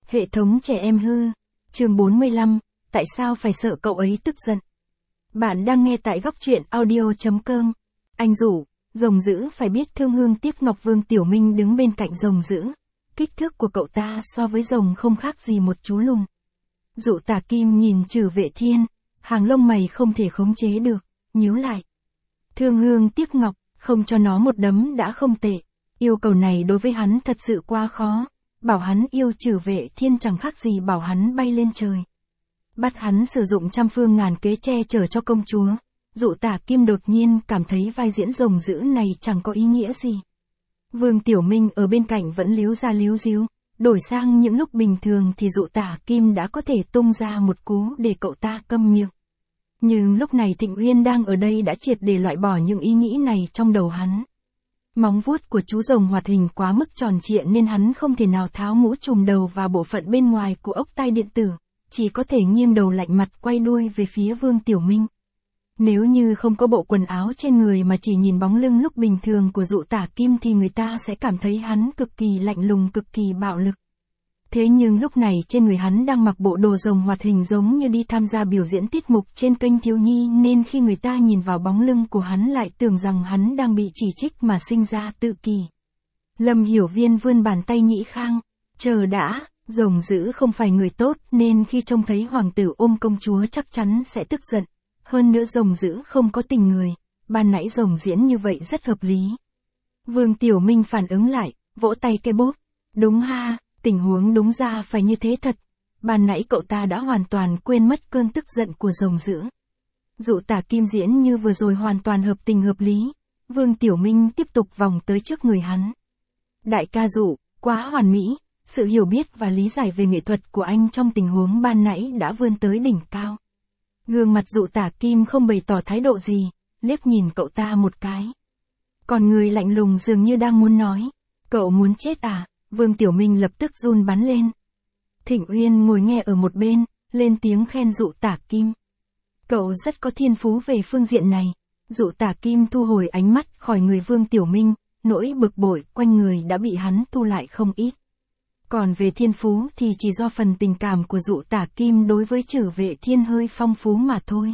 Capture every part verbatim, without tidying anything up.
Hệ thống trẻ em hư. Chương bốn mươi lăm, tại sao phải sợ cậu ấy tức giận? Bạn đang nghe tại góc truyện audio chấm com. Anh rủ, rồng dữ phải biết thương hương tiếc ngọc. Vương Tiểu Minh đứng bên cạnh rồng dữ. Kích thước của cậu ta so với rồng không khác gì một chú lùn. Dụ Tả Kim nhìn Trử Vệ Thiên, hàng lông mày không thể khống chế được, nhíu lại. Thương hương tiếc ngọc, không cho nó một đấm đã không tệ. Yêu cầu này đối với hắn thật sự quá khó. Bảo hắn yêu Trử Vệ Thiên chẳng khác gì bảo hắn bay lên trời. Bắt hắn sử dụng trăm phương ngàn kế che chở cho công chúa. Dụ Tả Kim đột nhiên cảm thấy vai diễn rồng dữ này chẳng có ý nghĩa gì. Vương Tiểu Minh ở bên cạnh vẫn líu ra líu díu. Đổi sang những lúc bình thường thì Dụ Tả Kim đã có thể tung ra một cú để cậu ta câm miệng. Nhưng lúc này Thịnh Uyên đang ở đây đã triệt để loại bỏ những ý nghĩ này trong đầu hắn. Móng vuốt của chú rồng hoạt hình quá mức tròn trịa nên hắn không thể nào tháo mũ trùm đầu và bộ phận bên ngoài của ốc tai điện tử, chỉ có thể nghiêng đầu lạnh mặt quay đuôi về phía Vương Tiểu Minh. Nếu như không có bộ quần áo trên người mà chỉ nhìn bóng lưng lúc bình thường của Dụ Tả Kim thì người ta sẽ cảm thấy hắn cực kỳ lạnh lùng, cực kỳ bạo lực. Thế nhưng lúc này trên người hắn đang mặc bộ đồ rồng hoạt hình giống như đi tham gia biểu diễn tiết mục trên kênh thiếu nhi, nên khi người ta nhìn vào bóng lưng của hắn lại tưởng rằng hắn đang bị chỉ trích mà sinh ra tự kỷ. Lâm Hiểu Viên vươn bàn tay nhĩ khang, chờ đã, rồng dữ không phải người tốt nên khi trông thấy hoàng tử ôm công chúa chắc chắn sẽ tức giận. Hơn nữa rồng dữ không có tình người, ban nãy rồng diễn như vậy rất hợp lý. Vương Tiểu Minh phản ứng lại, vỗ tay cái bốp. Đúng ha, tình huống đúng ra phải như thế thật. Ban nãy cậu ta đã hoàn toàn quên mất cơn tức giận của rồng dữ. Dụ Tả Kim diễn như vừa rồi hoàn toàn hợp tình hợp lý. Vương Tiểu Minh tiếp tục vòng tới trước người hắn. Đại ca Dụ, quá hoàn mỹ, sự hiểu biết và lý giải về nghệ thuật của anh trong tình huống ban nãy đã vươn tới đỉnh cao. Gương mặt Dụ Tả Kim không bày tỏ thái độ gì, liếc nhìn cậu ta một cái. Còn người lạnh lùng dường như đang muốn nói, cậu muốn chết à? Vương Tiểu Minh lập tức run bắn lên. Thịnh Uyên ngồi nghe ở một bên, lên tiếng khen Dụ Tả Kim. Cậu rất có thiên phú về phương diện này. Dụ Tả Kim thu hồi ánh mắt khỏi người Vương Tiểu Minh, nỗi bực bội quanh người đã bị hắn thu lại không ít. Còn về thiên phú thì chỉ do phần tình cảm của Dụ Tả Kim đối với Trử Vệ Thiên hơi phong phú mà thôi.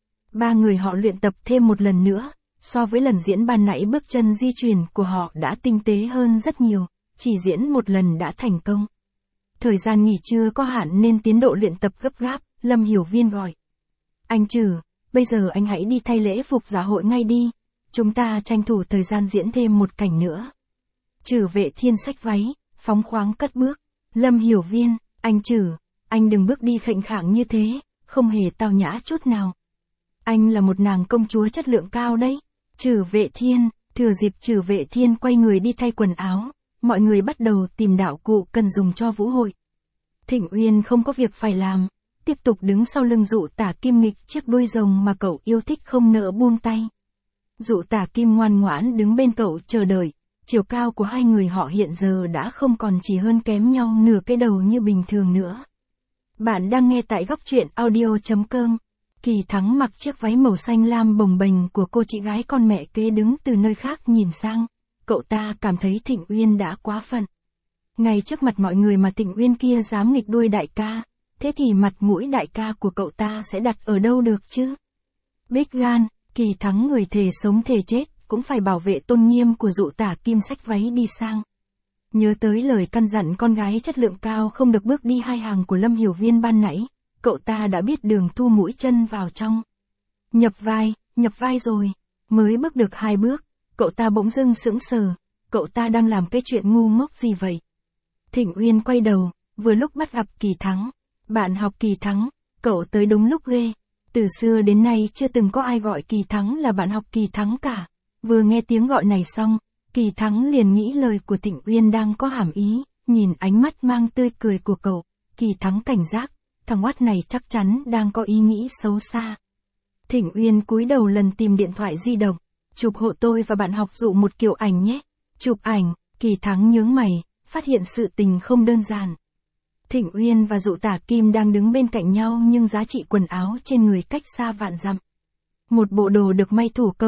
Ba người họ luyện tập thêm một lần nữa, so với lần diễn ban nãy bước chân di chuyển của họ đã tinh tế hơn rất nhiều, chỉ diễn một lần đã thành công. Thời gian nghỉ trưa có hạn nên tiến độ luyện tập gấp gáp, Lâm Hiểu Viên gọi. Anh Trử, bây giờ anh hãy đi thay lễ phục dạ hội ngay đi, chúng ta tranh thủ thời gian diễn thêm một cảnh nữa. Trử Vệ Thiên xách váy, phóng khoáng cất bước. Lâm Hiểu Viên, anh Trử, anh đừng bước đi khệnh khạng như thế, không hề tao nhã chút nào. Anh là một nàng công chúa chất lượng cao đấy. Trử Vệ Thiên, thừa dịp Trử Vệ Thiên quay người đi thay quần áo, mọi người bắt đầu tìm đạo cụ cần dùng cho vũ hội. Thịnh Uyên không có việc phải làm, tiếp tục đứng sau lưng Dụ Tả Kim nghịch chiếc đuôi rồng mà cậu yêu thích không nỡ buông tay. Dụ Tả Kim ngoan ngoãn đứng bên cậu chờ đợi. Chiều cao của hai người họ hiện giờ đã không còn chỉ hơn kém nhau nửa cái đầu như bình thường nữa. Bạn đang nghe tại góc truyện audio chấm com. Kỳ Thắng mặc chiếc váy màu xanh lam bồng bềnh của cô chị gái con mẹ kế đứng từ nơi khác nhìn sang. Cậu ta cảm thấy Thịnh Uyên đã quá phận. Ngay trước mặt mọi người mà Thịnh Uyên kia dám nghịch đuôi đại ca, thế thì mặt mũi đại ca của cậu ta sẽ đặt ở đâu được chứ? Bích gan, Kỳ Thắng người thề sống thề chết, cũng phải bảo vệ tôn nghiêm của Dụ Tả Kim xách váy đi sang. Nhớ tới lời căn dặn con gái chất lượng cao không được bước đi hai hàng của Lâm Hiểu Viên ban nãy, cậu ta đã biết đường thu mũi chân vào trong. Nhập vai, nhập vai rồi, mới bước được hai bước, cậu ta bỗng dưng sững sờ, cậu ta đang làm cái chuyện ngu ngốc gì vậy? Thịnh Uyên quay đầu, vừa lúc bắt gặp Kỳ Thắng. Bạn học Kỳ Thắng, cậu tới đúng lúc ghê. Từ xưa đến nay chưa từng có ai gọi Kỳ Thắng là bạn học Kỳ Thắng cả. Vừa nghe tiếng gọi này xong, Kỳ Thắng liền nghĩ lời của Thịnh Uyên đang có hàm ý, nhìn ánh mắt mang tươi cười của cậu, Kỳ Thắng cảnh giác, thằng oát này chắc chắn đang có ý nghĩ xấu xa. Thịnh Uyên cúi đầu lần tìm điện thoại di động, chụp hộ tôi và bạn học Dụ một kiểu ảnh nhé. Chụp ảnh, Kỳ Thắng nhướng mày, phát hiện sự tình không đơn giản. Thịnh Uyên và Dụ Tả Kim đang đứng bên cạnh nhau nhưng giá trị quần áo trên người cách xa vạn dặm. Một bộ đồ được may thủ công,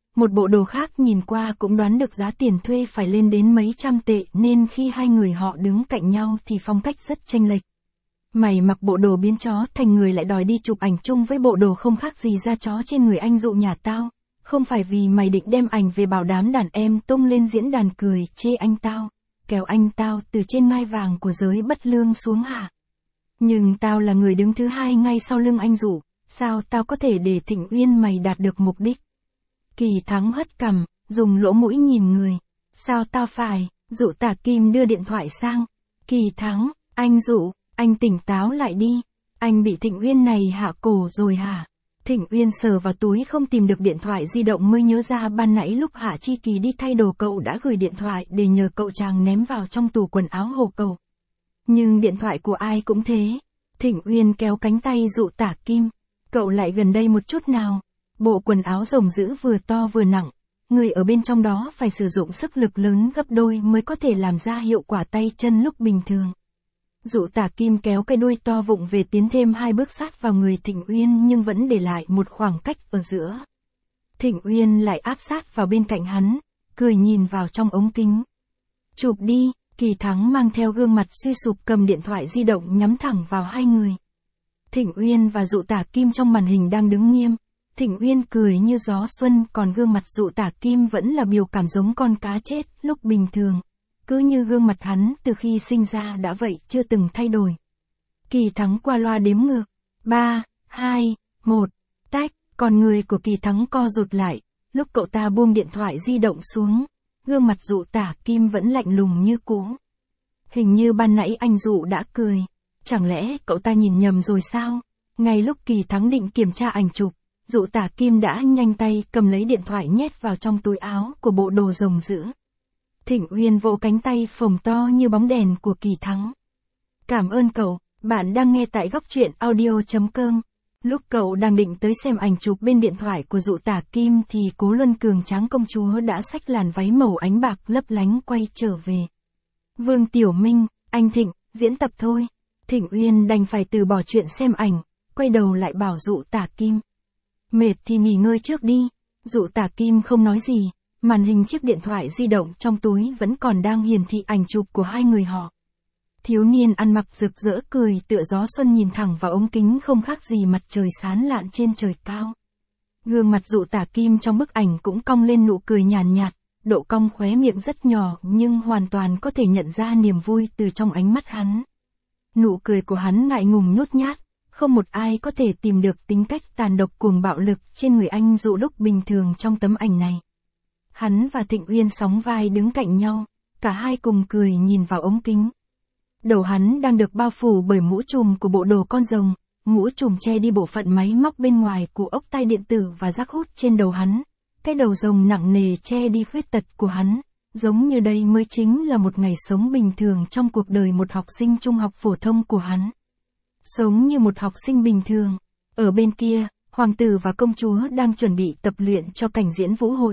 một bộ đồ khác nhìn qua cũng đoán được giá tiền thuê phải lên đến mấy trăm tệ nên khi hai người họ đứng cạnh nhau thì phong cách rất chênh lệch. Mày mặc bộ đồ biến chó thành người lại đòi đi chụp ảnh chung với bộ đồ không khác gì da chó trên người anh dụ nhà tao, không phải vì mày định đem ảnh về bảo đám đàn em tung lên diễn đàn cười chê anh tao, kéo anh tao từ trên ngai vàng của giới bất lương xuống hả? Nhưng tao là người đứng thứ hai ngay sau lưng anh dụ, sao tao có thể để Thịnh Uyên mày đạt được mục đích? Kỳ Thắng hất cằm, dùng lỗ mũi nhìn người. Sao tao phải? Dụ Tả Kim đưa điện thoại sang. Kỳ Thắng, anh dụ, anh tỉnh táo lại đi. Anh bị Thịnh Uyên này hạ cổ rồi hả? Thịnh Uyên sờ vào túi không tìm được điện thoại di động mới nhớ ra ban nãy lúc Hạ Chi Kỳ đi thay đồ cậu đã gửi điện thoại để nhờ cậu chàng ném vào trong tủ quần áo hộ cậu. Nhưng điện thoại của ai cũng thế. Thịnh Uyên kéo cánh tay dụ Tả Kim. Cậu lại gần đây một chút nào. Bộ quần áo rồng dữ vừa to vừa nặng. Người ở bên trong đó phải sử dụng sức lực lớn gấp đôi mới có thể làm ra hiệu quả tay chân lúc bình thường. Dụ Tả Kim kéo cái đuôi to vụng về tiến thêm hai bước sát vào người Thịnh Uyên nhưng vẫn để lại một khoảng cách ở giữa. Thịnh Uyên lại áp sát vào bên cạnh hắn, cười nhìn vào trong ống kính. Chụp đi, Kỳ Thắng mang theo gương mặt suy sụp cầm điện thoại di động nhắm thẳng vào hai người. Thịnh Uyên và Dụ Tả Kim trong màn hình đang đứng nghiêm. Thịnh Uyên cười như gió xuân còn gương mặt Dụ Tả Kim vẫn là biểu cảm giống con cá chết lúc bình thường. Cứ như gương mặt hắn từ khi sinh ra đã vậy chưa từng thay đổi. Kỳ Thắng qua loa đếm ngược. ba, hai, một, tách, còn người của Kỳ Thắng co rụt lại. Lúc cậu ta buông điện thoại di động xuống, gương mặt Dụ Tả Kim vẫn lạnh lùng như cũ. Hình như ban nãy anh Dụ đã cười. Chẳng lẽ cậu ta nhìn nhầm rồi sao? Ngay lúc Kỳ Thắng định kiểm tra ảnh chụp, Dụ Tả Kim đã nhanh tay cầm lấy điện thoại nhét vào trong túi áo của bộ đồ rồng dữ. Thịnh Uyên vỗ cánh tay phồng to như bóng đèn của Kỳ Thắng. Cảm ơn cậu, bạn đang nghe tại góc truyện audio chấm com. Lúc cậu đang định tới xem ảnh chụp bên điện thoại của Dụ Tả Kim thì Cố Luân Cường Tráng công chúa đã xách làn váy màu ánh bạc lấp lánh quay trở về. Vương Tiểu Minh, anh Thịnh, diễn tập thôi. Thịnh Uyên đành phải từ bỏ chuyện xem ảnh, quay đầu lại bảo Dụ Tả Kim. Mệt thì nghỉ ngơi trước đi. Dụ Tả Kim không nói gì, màn hình chiếc điện thoại di động trong túi vẫn còn đang hiển thị ảnh chụp của hai người họ. Thiếu niên ăn mặc rực rỡ cười tựa gió xuân nhìn thẳng vào ống kính không khác gì mặt trời sáng lạn trên trời cao. Gương mặt Dụ Tả Kim trong bức ảnh cũng cong lên nụ cười nhàn nhạt, độ cong khóe miệng rất nhỏ nhưng hoàn toàn có thể nhận ra niềm vui từ trong ánh mắt hắn. Nụ cười của hắn ngại ngùng nhút nhát, không một ai có thể tìm được tính cách tàn độc cuồng bạo lực trên người anh Dụ lúc bình thường trong tấm ảnh này. Hắn và Thịnh Uyên sóng vai đứng cạnh nhau, cả hai cùng cười nhìn vào ống kính. Đầu hắn đang được bao phủ bởi mũ trùm của bộ đồ con rồng, mũ trùm che đi bộ phận máy móc bên ngoài của ốc tai điện tử và rác hút trên đầu hắn. Cái đầu rồng nặng nề che đi khuyết tật của hắn, giống như đây mới chính là một ngày sống bình thường trong cuộc đời một học sinh trung học phổ thông của hắn. Sống như một học sinh bình thường. Ở bên kia, hoàng tử và công chúa đang chuẩn bị tập luyện cho cảnh diễn vũ hội.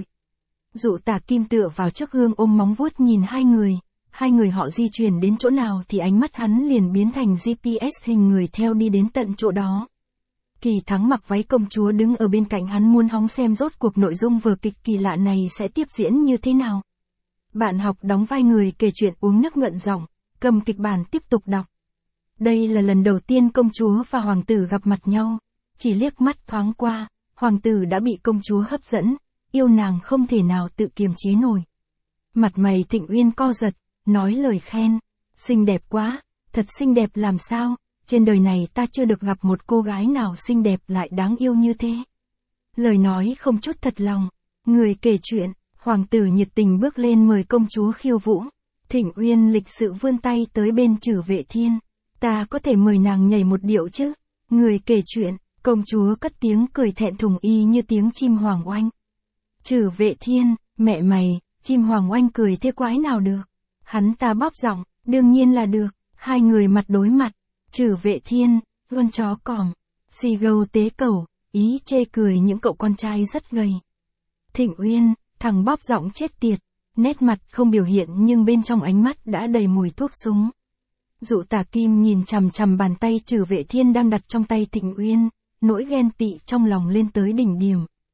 Dụ Tả Kim tựa vào chiếc gương ôm móng vuốt nhìn hai người, hai người họ di chuyển đến chỗ nào thì ánh mắt hắn liền biến thành giê pê ét hình người theo đi đến tận chỗ đó. Kỳ Thắng mặc váy công chúa đứng ở bên cạnh hắn muốn hóng xem rốt cuộc nội dung vở kịch kỳ lạ này sẽ tiếp diễn như thế nào. Bạn học đóng vai người kể chuyện uống nước ngận giọng, cầm kịch bản tiếp tục đọc. Đây là lần đầu tiên công chúa và hoàng tử gặp mặt nhau, chỉ liếc mắt thoáng qua, hoàng tử đã bị công chúa hấp dẫn, yêu nàng không thể nào tự kiềm chế nổi. Mặt mày Thịnh Uyên co giật, nói lời khen, xinh đẹp quá, thật xinh đẹp làm sao, trên đời này ta chưa được gặp một cô gái nào xinh đẹp lại đáng yêu như thế. Lời nói không chút thật lòng, người kể chuyện, hoàng tử nhiệt tình bước lên mời công chúa khiêu vũ, Thịnh Uyên lịch sự vươn tay tới bên Trử Vệ Thiên, ta có thể mời nàng nhảy một điệu chứ, người kể chuyện, công chúa cất tiếng cười thẹn thùng y như tiếng chim hoàng oanh. Trử Vệ Thiên, mẹ mày, chim hoàng oanh cười thế quái nào được. Hắn ta bóp giọng, đương nhiên là được, hai người mặt đối mặt. Trử Vệ Thiên, con chó còm, xì gâu tế cẩu, ý chê cười những cậu con trai rất gầy. Thịnh Uyên, thằng bóp giọng chết tiệt, nét mặt không biểu hiện nhưng bên trong ánh mắt đã đầy mùi thuốc súng. Dụ Tả Kim nhìn chằm chằm bàn tay Trử Vệ Thiên đang đặt trong tay Thịnh Uyên, nỗi ghen tị trong lòng lên tới đỉnh điểm.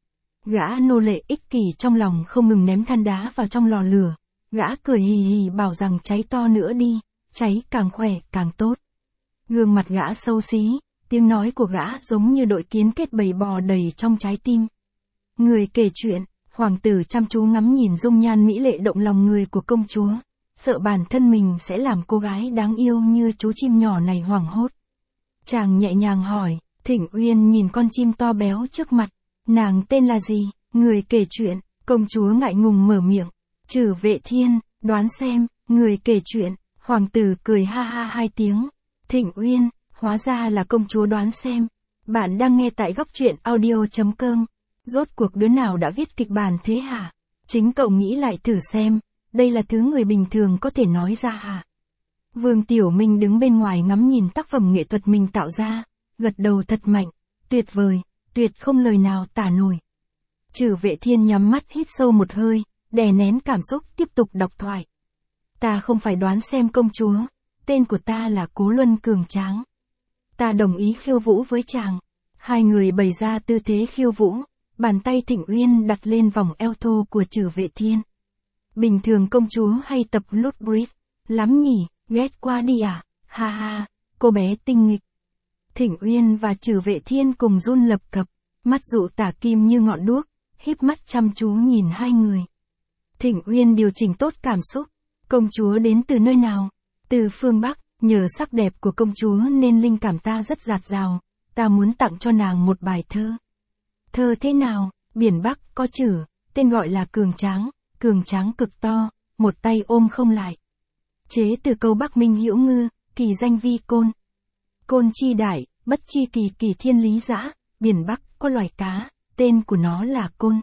Gã nô lệ ích kỷ trong lòng không ngừng ném than đá vào trong lò lửa. Gã cười hì hì bảo rằng cháy to nữa đi, cháy càng khỏe càng tốt. Gương mặt gã xấu xí, tiếng nói của gã giống như đội kiến kết bầy bò đầy trong trái tim. Người kể chuyện, hoàng tử chăm chú ngắm nhìn dung nhan mỹ lệ động lòng người của công chúa, sợ bản thân mình sẽ làm cô gái đáng yêu như chú chim nhỏ này hoảng hốt. Chàng nhẹ nhàng hỏi, Thịnh Uyên nhìn con chim to béo trước mặt, nàng tên là gì? Người kể chuyện, công chúa ngại ngùng mở miệng, Trử Vệ Thiên, đoán xem. Người kể chuyện, hoàng tử cười ha ha hai tiếng, Thịnh Uyên, hóa ra là công chúa đoán xem. Bạn đang nghe tại góc truyện audio chấm com. Rốt cuộc đứa nào đã viết kịch bản thế hả? Chính cậu nghĩ lại thử xem, đây là thứ người bình thường có thể nói ra hả? Vương Tiểu Minh đứng bên ngoài ngắm nhìn tác phẩm nghệ thuật mình tạo ra, gật đầu thật mạnh, tuyệt vời, tuyệt không lời nào tả nổi. Trử Vệ Thiên nhắm mắt hít sâu một hơi, đè nén cảm xúc tiếp tục đọc thoại. Ta không phải đoán xem công chúa, tên của ta là Cố Luân Cường Tráng. Ta đồng ý khiêu vũ với chàng. Hai người bày ra tư thế khiêu vũ, bàn tay Thịnh Uyên đặt lên vòng eo thô của Trử Vệ Thiên. Bình thường công chúa hay tập lút bridge, lắm nhỉ, ghét qua đi à, ha ha, cô bé tinh nghịch. Thịnh Uyên và Trử Vệ Thiên cùng run lập cập, mắt dụ tả kim như ngọn đuốc, híp mắt chăm chú nhìn hai người. Thịnh Uyên điều chỉnh tốt cảm xúc, công chúa đến từ nơi nào? Từ phương Bắc, nhờ sắc đẹp của công chúa nên linh cảm ta rất dạt dào, ta muốn tặng cho nàng một bài thơ. Thơ thế nào? Biển Bắc có chữ, tên gọi là Cường Tráng, cường tráng cực to, một tay ôm không lại. Chế từ câu Bắc Minh Hữu Ngư, kỳ danh vi côn. Côn chi đại, bất chi kỳ kỳ thiên lý dã, biển Bắc có loài cá, tên của nó là côn.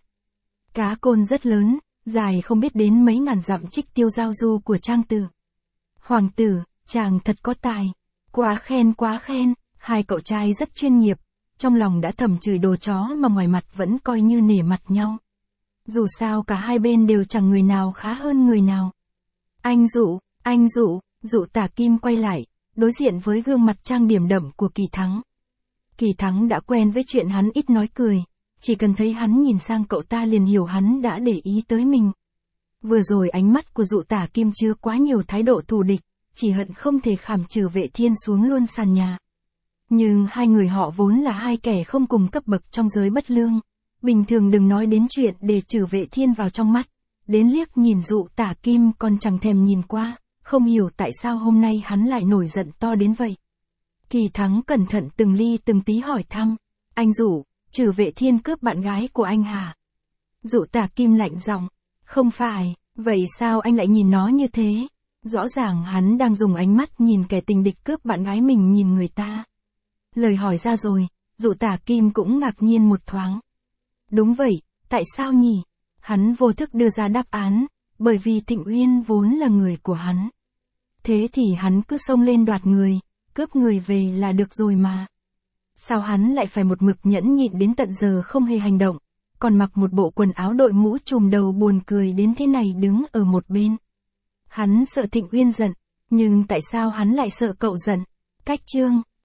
Cá côn rất lớn, dài không biết đến mấy ngàn dặm trích tiêu giao du của trang tử. Hoàng tử, chàng thật có tài. Quá khen quá khen, hai cậu trai rất chuyên nghiệp, trong lòng đã thầm chửi đồ chó mà ngoài mặt vẫn coi như nể mặt nhau. Dù sao cả hai bên đều chẳng người nào khá hơn người nào. Anh Dụ, anh Dụ, Dụ Tả Kim quay lại, đối diện với gương mặt trang điểm đậm của Kỳ Thắng. Kỳ Thắng đã quen với chuyện hắn ít nói cười, chỉ cần thấy hắn nhìn sang cậu ta liền hiểu hắn đã để ý tới mình. Vừa rồi ánh mắt của Dụ Tả Kim chứa quá nhiều thái độ thù địch, chỉ hận không thể khảm Trử Vệ Thiên xuống luôn sàn nhà. Nhưng hai người họ vốn là hai kẻ không cùng cấp bậc trong giới bất lương. Bình thường đừng nói đến chuyện để Trử Vệ Thiên vào trong mắt, đến liếc nhìn Dụ Tả Kim còn chẳng thèm nhìn qua, không hiểu tại sao hôm nay hắn lại nổi giận to đến vậy. Kỳ Thắng cẩn thận từng ly từng tí hỏi thăm, anh Dụ, Trử Vệ Thiên cướp bạn gái của anh hả? Dụ Tả Kim lạnh giọng, không phải, vậy sao anh lại nhìn nó như thế? Rõ ràng hắn đang dùng ánh mắt nhìn kẻ tình địch cướp bạn gái mình nhìn người ta. Lời hỏi ra rồi, Dụ Tả Kim cũng ngạc nhiên một thoáng. Đúng vậy, tại sao nhỉ? Hắn vô thức đưa ra đáp án, bởi vì Thịnh Uyên vốn là người của hắn. Thế thì hắn cứ xông lên đoạt người, cướp người về là được rồi mà. Sao hắn lại phải một mực nhẫn nhịn đến tận giờ không hề hành động, còn mặc một bộ quần áo đội mũ trùm đầu buồn cười đến thế này đứng ở một bên. Hắn sợ Thịnh Uyên giận, nhưng tại sao hắn lại sợ cậu giận? Cách chương